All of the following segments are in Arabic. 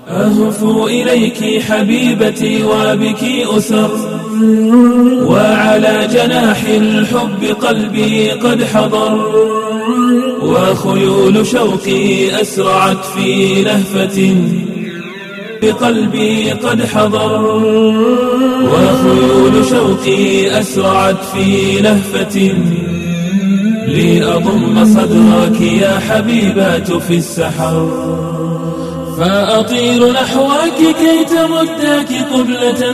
أهفو إليك حبيبتي وبك أسر، وعلى جناح الحب قلبي قد حضر، وخيول شوقي أسرعت في لهفة بقلبي قد حضر، وخيول شوقي أسرعت في لهفة لأضم صدرك يا حبيبات في السحر، فأطير نحوك كي تمدك قبلة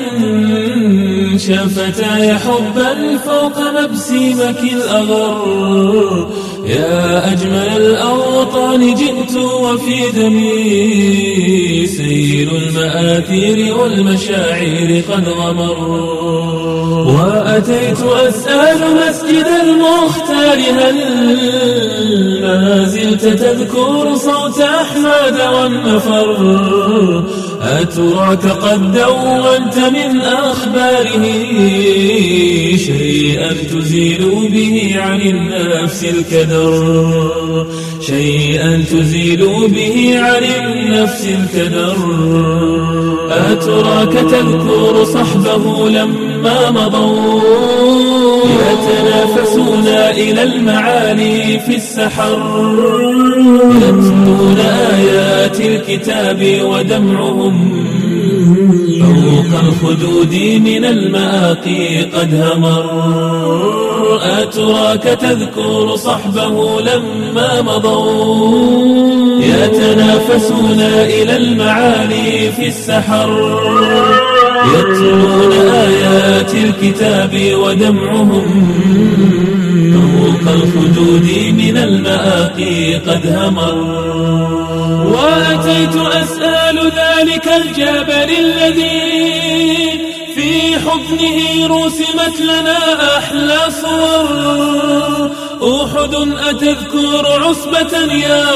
شفتاي حبا فوق مبسيمك الأغر، يا أجمل الأوطان جئت وفي دمي سيل المآثير والمشاعر قد غمر، وأتيت أسأل مسجد المختار هل ما زلت تذكر صوت أحمد والنفر، أتراك قد دونت من أخباره شيئا تزيل به عن النفس الكدر، شيئا تزيل به عن النفس الكدر، أتراك تذكر صحبه لما مضوا يتنافسون إلى المعالي في السحر، يتلون آيات الكتاب ودمعهم فوق الخدود من المآقي قد همر، أتراك تذكر صحبه لما مضوا يتنافسون إلى المعالي في السحر، يتلون آيات الكتاب ودمعهم فوق الخدود من المآقي قد همر، وأتيت أسأل ذلك الجبل الذي في حضنه رسمت لنا أحلى صور، أحد أتذكر عصبة يا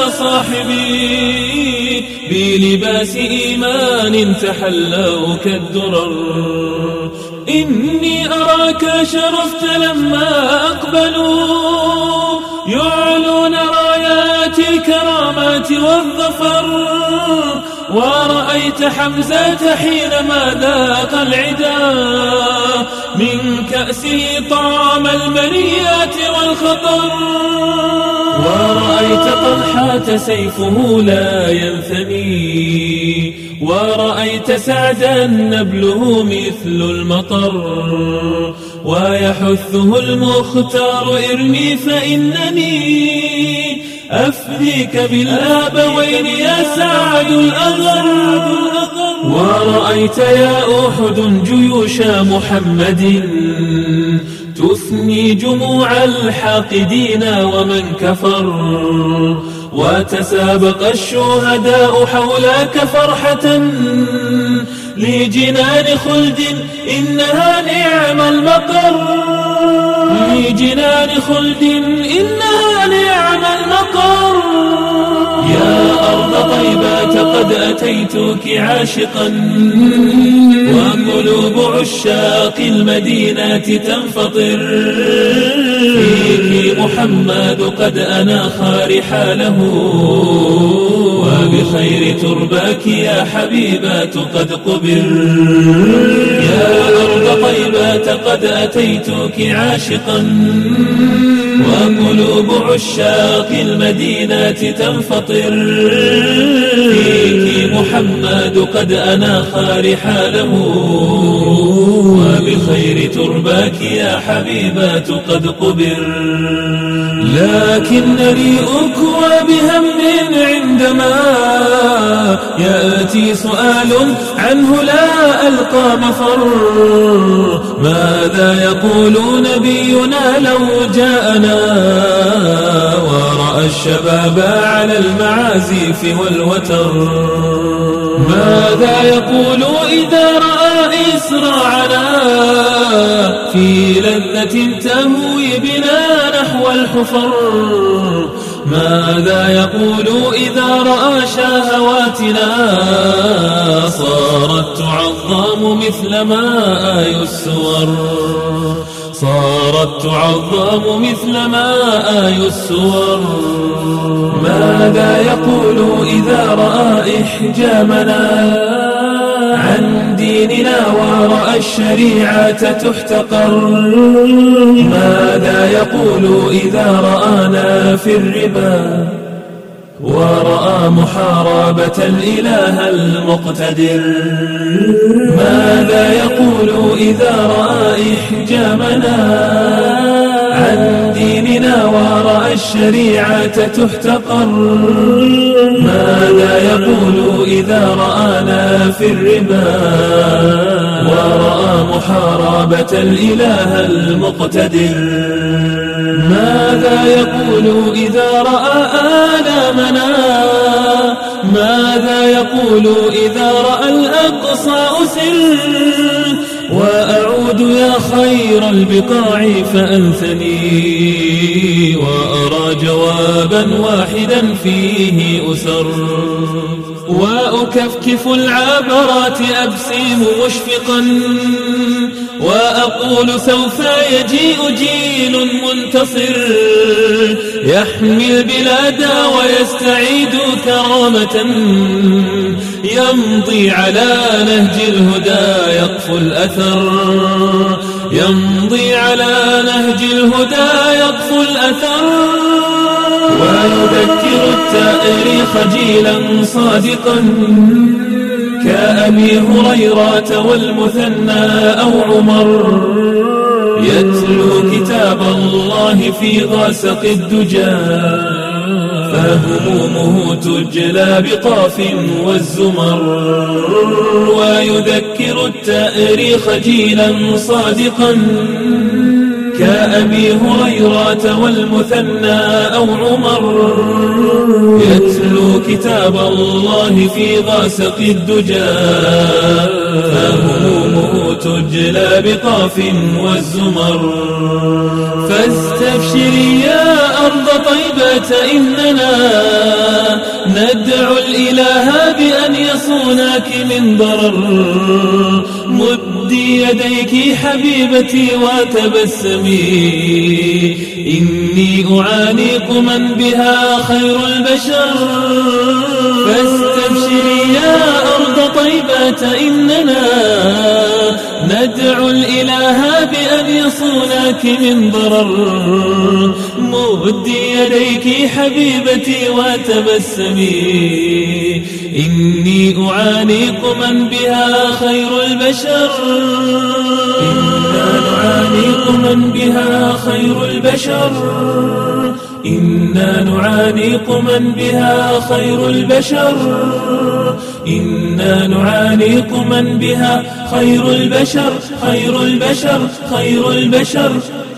صاحبي بلباس إيمان تحلوا كالدرر، إني أراك شرفت لما أقبلوا يعلون رايات الكرامات والظفر، ورأيت حمزة حينما ذاق العدا من كأسه طعم المنيات والخطر، ورأيت طلحة سيفه لا ينثني، ورأيت سعدا نبله مثل المطر، ويحثه المختار ارمي فإنني أفديك بالآبوين يا سعد الأغر، ورأيت يا أحد جيوش محمد تثني جموع الحاقدين ومن كفر، وتسابق الشهداء حولك فرحة لجنان خلد إنها نعم المقر، لجنان خلد إنها نعم المقر، يا أرض طيبة قد أتيتك عاشقا وقلوب عشاق المدينة تنفطر، فيك محمد قد أناخ رحاله وبخير ترباك يا حبيبات قد قبر، يا أرض طيبة قد أتيتك عاشقا وقلوب عشاق المدينة تنفطر، فيك محمد قد أناخ رحاله وبخير ترباك يا حبيبات قد قبر، لكنني أكوى بهم عندما يأتي سؤال عنه لا ألقى مفر، ماذا يقول نبينا لو جاءنا ورأى الشباب على المعازف والوتر، ماذا يقول إذا رأى إسراعنا في لذة تهوي بنا نحو الحفر، ماذا يقول إذا رأى شهواتنا صارت تعظم مثل ما آي السور، صارت تعظم مثل ما آي السور. ماذا يقول إذا رأى إحجامنا عن ديننا ورأى الشريعة تحتقر؟ ماذا يقول إذا رآنا في الربا ورأى محاربة الإله المقتدر؟ ماذا يقول إذا رأى إحجامنا عن ديننا ورأى الشريعة تحتقر؟ ماذا يقول إذا رآنا في الربا ورأى محاربة الإله المقتدر؟ ماذا يقول إذا رأى آلامنا؟ ماذا يقول إذا رأى الأقصى أسر؟ وأعود يا خير البقاع فأنثني وأرى جوابا واحدا فيه أسر. وأكفكف العبرات أبسم مشفقا وأقول سوف يجيء جيل منتصر يحمي البلاد ويستعيد كرامة يمضي على نهج الهدى يقفو الأثر. يمضي على نهج الهدى يقفو الأثر. ويذكر التاريخ جيلا صادقا كأبي هريرة والمثنى أو عمر يتلو كتاب الله في غاسق الدجى فهمومه تجلى بقاف والزمر. ويذكر التاريخ جيلا صادقا كأبي هريرة والمثنى أو عمر يتلو كتاب الله في غاسق الدجى فهمومه تجلى بقاف والزمر. فاستبشري يا أرض طيبة إننا ندعو الإله بأن يصونك من ضرر. مدي يديك حبيبتي وتبسمي إني أعانق من بها خير البشر. فاستبشري يا أرض طيبة إننا ندعو الإله بأن يصونك من ضرر. مدي يديك حبيبتي وتبسمي إني أعانق من بها خير البشر. إنا نعانق من بها خير البشر. إنا نعانق من بها خير البشر. إنا نعانق من بها خير البشر. خير البشر خير البشر.